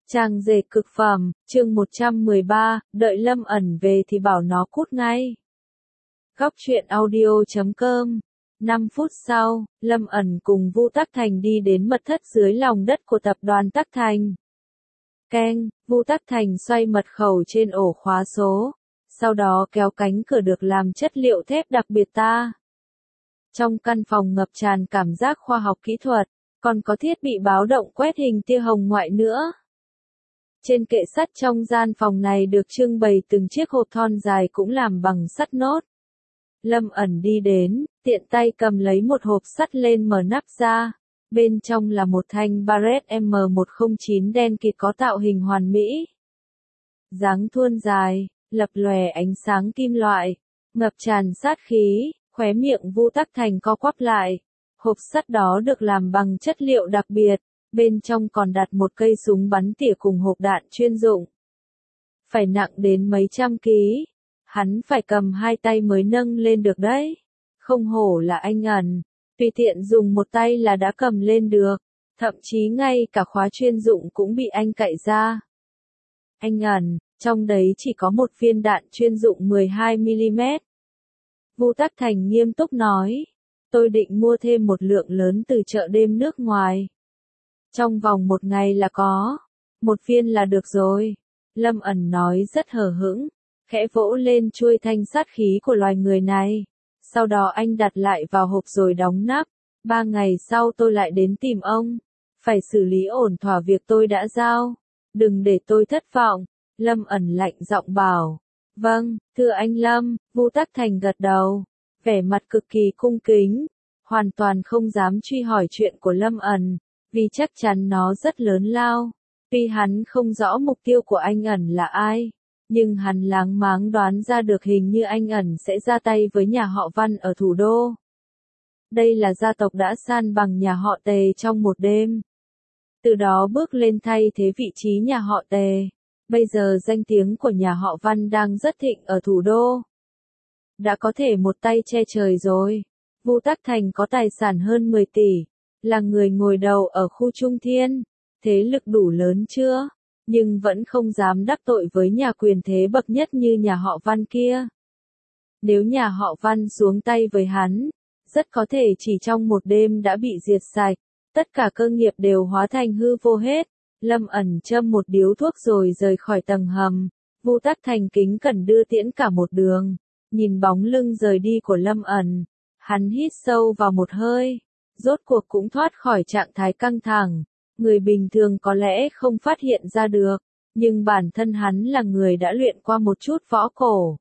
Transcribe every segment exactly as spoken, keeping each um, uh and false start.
Trang dệt cực phẩm, chương một trăm mười ba, đợi Lâm ẩn về thì bảo nó cút ngay. Góc truyện audio chấm com. năm phút sau, Lâm ẩn cùng Vu Tắc Thành đi đến mật thất dưới lòng đất của tập đoàn Tắc Thành. Keng, Vu Tắc Thành xoay mật khẩu trên ổ khóa số, sau đó kéo cánh cửa được làm chất liệu thép đặc biệt ta. Trong căn phòng ngập tràn cảm giác khoa học kỹ thuật, còn có thiết bị báo động quét hình tia hồng ngoại nữa. Trên kệ sắt trong gian phòng này được trưng bày từng chiếc hộp thon dài cũng làm bằng sắt nốt. Lâm ẩn đi đến, tiện tay cầm lấy một hộp sắt lên mở nắp ra. Bên trong là một thanh Barrett M một không chín đen kịt có tạo hình hoàn mỹ. Dáng thuôn dài, lập lòe ánh sáng kim loại, ngập tràn sát khí, khóe miệng Vu Tắc Thành co quắp lại. Hộp sắt đó được làm bằng chất liệu đặc biệt. Bên trong còn đặt một cây súng bắn tỉa cùng hộp đạn chuyên dụng. Phải nặng đến mấy trăm ký. Hắn phải cầm hai tay mới nâng lên được đấy. Không hổ là anh ẩn. Tùy tiện dùng một tay là đã cầm lên được. Thậm chí ngay cả khóa chuyên dụng cũng bị anh cạy ra. Anh ẩn, trong đấy chỉ có một viên đạn chuyên dụng mười hai mi li mét. Vu Tắc Thành nghiêm túc nói. Tôi định mua thêm một lượng lớn từ chợ đêm nước ngoài. Trong vòng một ngày là có. Một viên là được rồi. Lâm ẩn nói rất hờ hững. Khẽ vỗ lên chuôi thanh sát khí của loài người này. Sau đó anh đặt lại vào hộp rồi đóng nắp. Ba ngày sau tôi lại đến tìm ông. Phải xử lý ổn thỏa việc tôi đã giao. Đừng để tôi thất vọng. Lâm ẩn lạnh giọng bảo. Vâng, thưa anh Lâm. Vu Tắc Thành gật đầu. Vẻ mặt cực kỳ cung kính. Hoàn toàn không dám truy hỏi chuyện của Lâm ẩn. Vì chắc chắn nó rất lớn lao. Tuy hắn không rõ mục tiêu của anh ẩn là ai, nhưng hắn láng máng đoán ra được hình như anh ẩn sẽ ra tay với nhà họ Văn ở thủ đô. Đây là gia tộc đã san bằng nhà họ Tề trong một đêm. Từ đó bước lên thay thế vị trí nhà họ Tề. Bây giờ danh tiếng của nhà họ Văn đang rất thịnh ở thủ đô. Đã có thể một tay che trời rồi. Vu Tắc Thành có tài sản hơn mười tỷ. Là người ngồi đầu ở khu Trung Thiên, thế lực đủ lớn chưa, nhưng vẫn không dám đắc tội với nhà quyền thế bậc nhất như nhà họ Văn kia. Nếu nhà họ Văn xuống tay với hắn, rất có thể chỉ trong một đêm đã bị diệt sạch, tất cả cơ nghiệp đều hóa thành hư vô hết. Lâm ẩn châm một điếu thuốc rồi rời khỏi tầng hầm. Vu Tắc Thành kính cẩn đưa tiễn cả một đường, nhìn bóng lưng rời đi của Lâm ẩn, hắn hít sâu vào một hơi. Rốt cuộc cũng thoát khỏi trạng thái căng thẳng. Người bình thường có lẽ không phát hiện ra được, nhưng bản thân hắn là người đã luyện qua một chút võ cổ.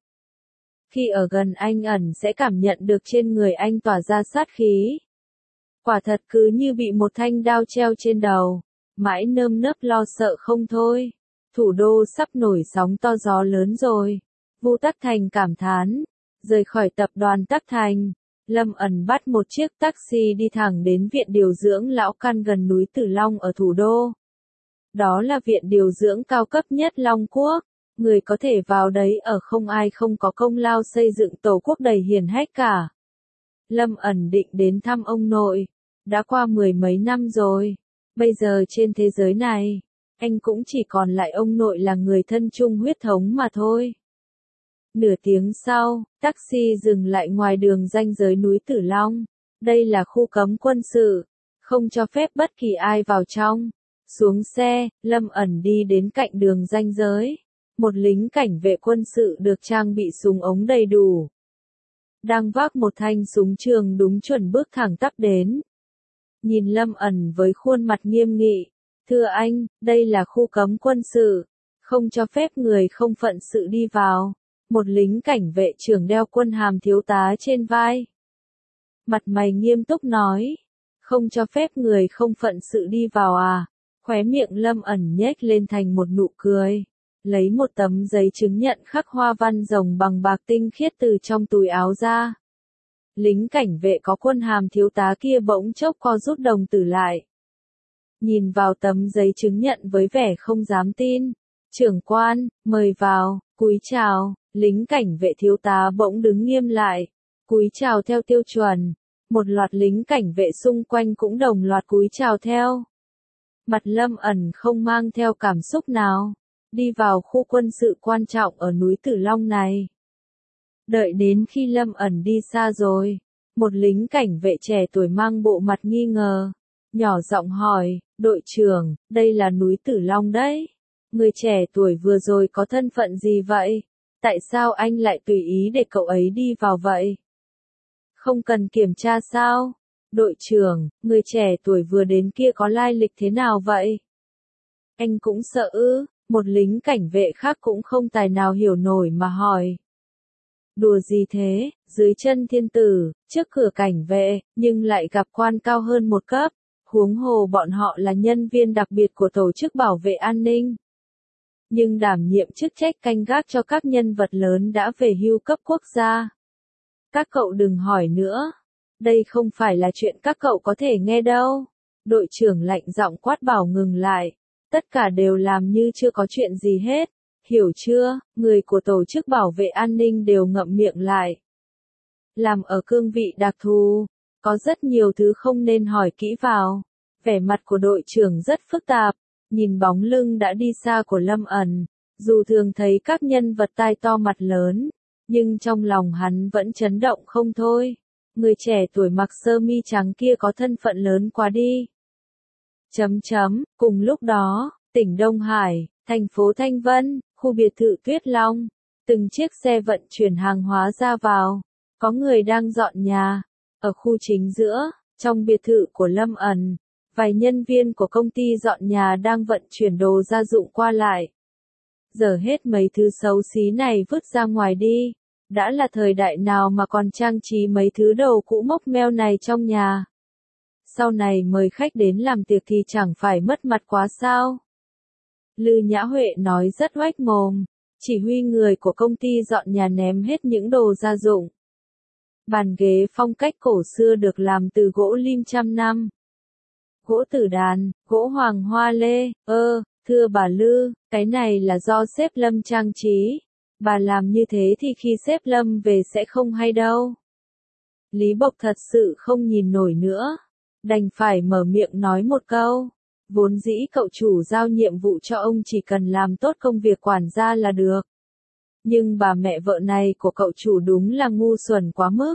Khi ở gần anh ẩn sẽ cảm nhận được trên người anh tỏa ra sát khí. Quả thật cứ như bị một thanh đao treo trên đầu, mãi nơm nớp lo sợ không thôi. Thủ đô sắp nổi sóng to gió lớn rồi. Vu Tắc Thành cảm thán. Rời khỏi tập đoàn Tắc Thành. Lâm ẩn bắt một chiếc taxi đi thẳng đến viện điều dưỡng lão căn gần núi Tử Long ở thủ đô. Đó là viện điều dưỡng cao cấp nhất Long Quốc. Người có thể vào đấy ở không ai không có công lao xây dựng tổ quốc đầy hiển hách cả. Lâm ẩn định đến thăm ông nội. Đã qua mười mấy năm rồi. Bây giờ trên thế giới này, anh cũng chỉ còn lại ông nội là người thân chung huyết thống mà thôi. Nửa tiếng sau, taxi dừng lại ngoài đường ranh giới núi Tử Long. Đây là khu cấm quân sự, không cho phép bất kỳ ai vào trong. Xuống xe, Lâm ẩn đi đến cạnh đường ranh giới. Một lính cảnh vệ quân sự được trang bị súng ống đầy đủ. Đang vác một thanh súng trường đúng chuẩn bước thẳng tắp đến. Nhìn Lâm ẩn với khuôn mặt nghiêm nghị. Thưa anh, đây là khu cấm quân sự. Không cho phép người không phận sự đi vào. Một lính cảnh vệ trưởng đeo quân hàm thiếu tá trên vai. Mặt mày nghiêm túc nói. Không cho phép người không phận sự đi vào à. Khóe miệng Lâm ẩn nhếch lên thành một nụ cười. Lấy một tấm giấy chứng nhận khắc hoa văn rồng bằng bạc tinh khiết từ trong túi áo ra. Lính cảnh vệ có quân hàm thiếu tá kia bỗng chốc co rút đồng tử lại. Nhìn vào tấm giấy chứng nhận với vẻ không dám tin. Trưởng quan, mời vào, cúi chào. Lính cảnh vệ thiếu tá bỗng đứng nghiêm lại, cúi chào theo tiêu chuẩn. Một loạt lính cảnh vệ xung quanh cũng đồng loạt cúi chào theo. Mặt Lâm ẩn không mang theo cảm xúc nào, đi vào khu quân sự quan trọng ở núi Tử Long này. Đợi đến khi Lâm ẩn đi xa rồi, một lính cảnh vệ trẻ tuổi mang bộ mặt nghi ngờ, nhỏ giọng hỏi, đội trưởng, đây là núi Tử Long đấy. Người trẻ tuổi vừa rồi có thân phận gì vậy? Tại sao anh lại tùy ý để cậu ấy đi vào vậy? Không cần kiểm tra sao? Đội trưởng, người trẻ tuổi vừa đến kia có lai lịch thế nào vậy? Anh cũng sợ ư? Một lính cảnh vệ khác cũng không tài nào hiểu nổi mà hỏi. Đùa gì thế, dưới chân thiên tử, trước cửa cảnh vệ, nhưng lại gặp quan cao hơn một cấp, huống hồ bọn họ là nhân viên đặc biệt của tổ chức bảo vệ an ninh. Nhưng đảm nhiệm chức trách canh gác cho các nhân vật lớn đã về hưu cấp quốc gia. Các cậu đừng hỏi nữa, đây không phải là chuyện các cậu có thể nghe đâu. Đội trưởng lạnh giọng quát bảo ngừng lại, tất cả đều làm như chưa có chuyện gì hết. Hiểu chưa, người của tổ chức bảo vệ an ninh đều ngậm miệng lại. Làm ở cương vị đặc thù, có rất nhiều thứ không nên hỏi kỹ vào. Vẻ mặt của đội trưởng rất phức tạp, nhìn bóng lưng đã đi xa của Lâm ẩn, dù thường thấy các nhân vật tai to mặt lớn, nhưng trong lòng hắn vẫn chấn động không thôi. Người trẻ tuổi mặc sơ mi trắng kia có thân phận lớn quá đi. Chấm chấm, cùng lúc đó, tỉnh Đông Hải, thành phố Thanh Vân, khu biệt thự Tuyết Long, từng chiếc xe vận chuyển hàng hóa ra vào, có người đang dọn nhà. Ở khu chính giữa, trong biệt thự của Lâm ẩn, vài nhân viên của công ty dọn nhà đang vận chuyển đồ gia dụng qua lại. Giờ hết mấy thứ xấu xí này vứt ra ngoài đi, đã là thời đại nào mà còn trang trí mấy thứ đồ cũ mốc meo này trong nhà. Sau này mời khách đến làm tiệc thì chẳng phải mất mặt quá sao? Lư Nhã Huệ nói rất oách mồm, chỉ huy người của công ty dọn nhà ném hết những đồ gia dụng. Bàn ghế phong cách cổ xưa được làm từ gỗ lim trăm năm. Gỗ tử đàn, gỗ hoàng hoa lê, ơ, thưa bà Lư, cái này là do sếp Lâm trang trí. Bà làm như thế thì khi sếp Lâm về sẽ không hay đâu. Lý Bộc thật sự không nhìn nổi nữa, đành phải mở miệng nói một câu. Vốn dĩ cậu chủ giao nhiệm vụ cho ông chỉ cần làm tốt công việc quản gia là được. Nhưng bà mẹ vợ này của cậu chủ đúng là ngu xuẩn quá mức.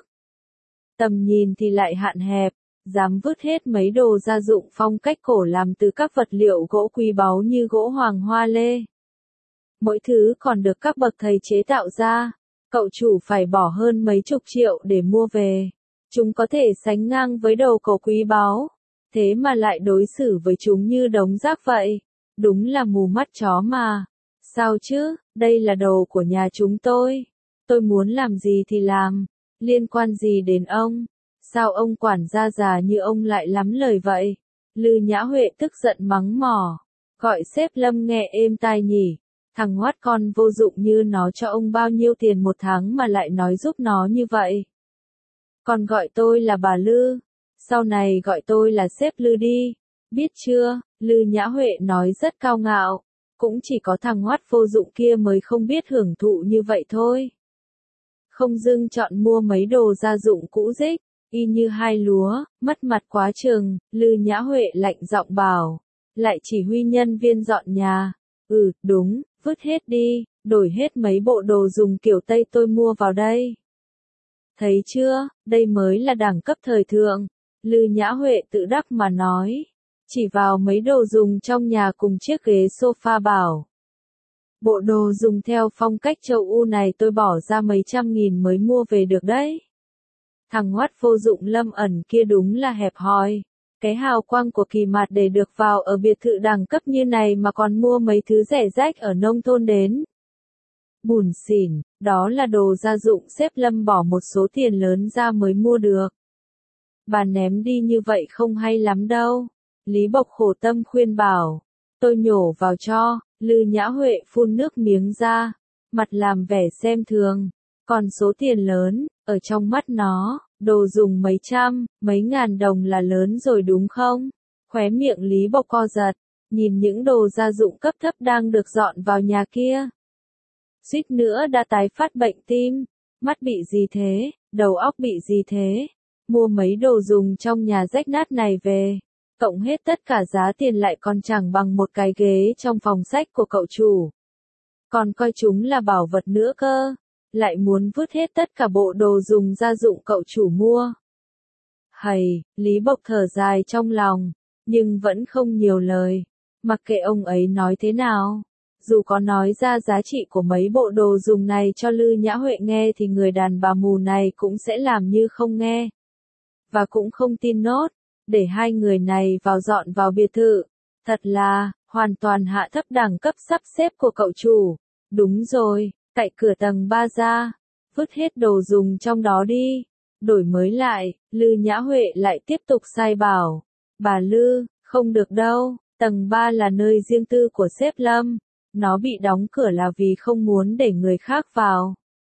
Tầm nhìn thì lại hạn hẹp, dám vứt hết mấy đồ gia dụng phong cách cổ làm từ các vật liệu gỗ quý báu như gỗ hoàng hoa lê. Mỗi thứ còn được các bậc thầy chế tạo ra, cậu chủ phải bỏ hơn mấy chục triệu để mua về. Chúng có thể sánh ngang với đồ cổ quý báu, thế mà lại đối xử với chúng như đống rác vậy. Đúng là mù mắt chó mà. Sao chứ, đây là đồ của nhà chúng tôi. Tôi muốn làm gì thì làm, liên quan gì đến ông? Sao ông quản gia già như ông lại lắm lời vậy? Lư Nhã Huệ tức giận mắng mỏ. Gọi sếp Lâm nghe êm tai nhỉ. Thằng hoát con vô dụng như nó cho ông bao nhiêu tiền một tháng mà lại nói giúp nó như vậy. Còn gọi tôi là bà Lư. Sau này gọi tôi là sếp Lư đi. Biết chưa? Lư Nhã Huệ nói rất cao ngạo. Cũng chỉ có thằng hoát vô dụng kia mới không biết hưởng thụ như vậy thôi. Không dưng chọn mua mấy đồ gia dụng cũ rích, y như hai lúa, mất mặt quá chừng. Lư Nhã Huệ lạnh giọng bảo. Lại chỉ huy nhân viên dọn nhà. Ừ, đúng, vứt hết đi, đổi hết mấy bộ đồ dùng kiểu Tây tôi mua vào đây. Thấy chưa, đây mới là đẳng cấp thời thượng. Lư Nhã Huệ tự đắc mà nói. Chỉ vào mấy đồ dùng trong nhà cùng chiếc ghế sofa bảo. Bộ đồ dùng theo phong cách châu Âu này tôi bỏ ra mấy trăm nghìn mới mua về được đấy. Thằng hoát vô dụng Lâm ẩn kia đúng là hẹp hòi. Cái hào quang của Kỳ Mạt để được vào ở biệt thự đẳng cấp như này mà còn mua mấy thứ rẻ rách ở nông thôn đến. Bùn xỉn, đó là đồ gia dụng sếp Lâm bỏ một số tiền lớn ra mới mua được. Bà ném đi như vậy không hay lắm đâu. Lý Bộc khổ tâm khuyên bảo. Tôi nhổ vào cho. Lư Nhã Huệ phun nước miếng ra, mặt làm vẻ xem thường. Còn số tiền lớn, ở trong mắt nó, đồ dùng mấy trăm, mấy ngàn đồng là lớn rồi đúng không? Khóe miệng Lý Bộc co giật, nhìn những đồ gia dụng cấp thấp đang được dọn vào nhà kia. Suýt nữa đã tái phát bệnh tim. Mắt bị gì thế? Đầu óc bị gì thế? Mua mấy đồ dùng trong nhà rách nát này về. cộng hết tất cả giá tiền lại còn chẳng bằng một cái ghế trong phòng sách của cậu chủ. Còn coi chúng là bảo vật nữa cơ, lại muốn vứt hết tất cả bộ đồ dùng gia dụng cậu chủ mua. Hầy, Lý Bộc thở dài trong lòng, nhưng vẫn không nhiều lời, mặc kệ ông ấy nói thế nào. Dù có nói ra giá trị của mấy bộ đồ dùng này cho Lư Nhã Huệ nghe thì người đàn bà mù này cũng sẽ làm như không nghe. Và cũng không tin nốt, để hai người này vào dọn vào biệt thự. Thật là, hoàn toàn hạ thấp đẳng cấp sắp xếp của cậu chủ. Đúng rồi, cậy cửa tầng ba ra, vứt hết đồ dùng trong đó đi. Đổi mới lại, Lư Nhã Huệ lại tiếp tục sai bảo. Bà Lư, không được đâu, tầng ba là nơi riêng tư của sếp Lâm. Nó bị đóng cửa là vì không muốn để người khác vào.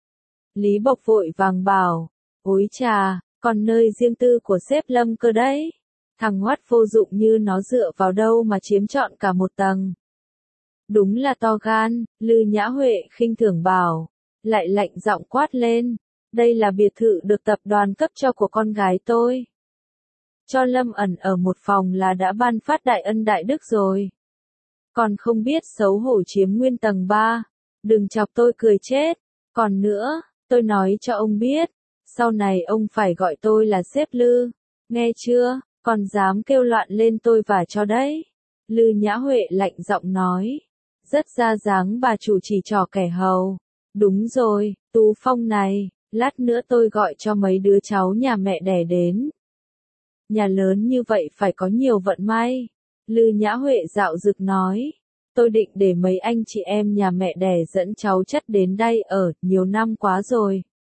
Lý Bộc vội vàng bảo, ối chà, còn nơi riêng tư của sếp Lâm cơ đấy. Thằng hoắt vô dụng như nó dựa vào đâu mà chiếm trọn cả một tầng. Đúng là to gan, Lư Nhã Huệ khinh thường bảo, lại lạnh giọng quát lên. Đây là biệt thự được tập đoàn cấp cho của con gái tôi. Cho Lâm Ẩn ở một phòng là đã ban phát đại ân đại đức rồi. Còn không biết xấu hổ chiếm nguyên tầng ba. Đừng chọc tôi cười chết. Còn nữa, tôi nói cho ông biết, sau này ông phải gọi tôi là sếp Lư. Nghe chưa, còn dám kêu loạn lên tôi vả cho đấy. Lư Nhã Huệ lạnh giọng nói. Rất ra dáng bà chủ chỉ trò kẻ hầu. Đúng rồi, Tú Phong này, lát nữa tôi gọi cho mấy đứa cháu nhà mẹ đẻ đến. Nhà lớn như vậy phải có nhiều vận may. Lư Nhã Huệ dạo dực nói. Tôi định để mấy anh chị em nhà mẹ đẻ dẫn cháu chất đến đây ở, nhiều năm quá rồi.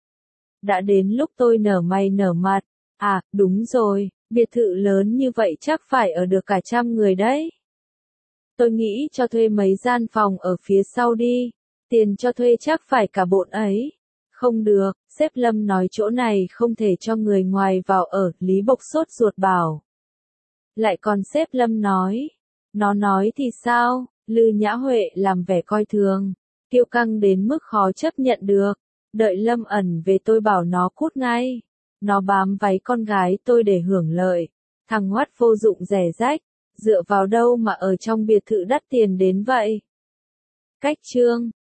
Đã đến lúc tôi nở mày nở mặt. À, đúng rồi, biệt thự lớn như vậy chắc phải ở được cả trăm người đấy. Tôi nghĩ cho thuê mấy gian phòng ở phía sau đi. Tiền cho thuê chắc phải cả bộn ấy. Không được, sếp Lâm nói chỗ này không thể cho người ngoài vào ở, Lý Bộc sốt ruột bảo. Lại còn sếp Lâm nói. Nó nói thì sao? Lư Nhã Huệ làm vẻ coi thường. Kiêu căng đến mức khó chấp nhận được. Đợi Lâm Ẩn về tôi bảo nó cút ngay. Nó bám váy con gái tôi để hưởng lợi. Thằng hoắt vô dụng rẻ rách. Dựa vào đâu mà ở trong biệt thự đắt tiền đến vậy? Cách chương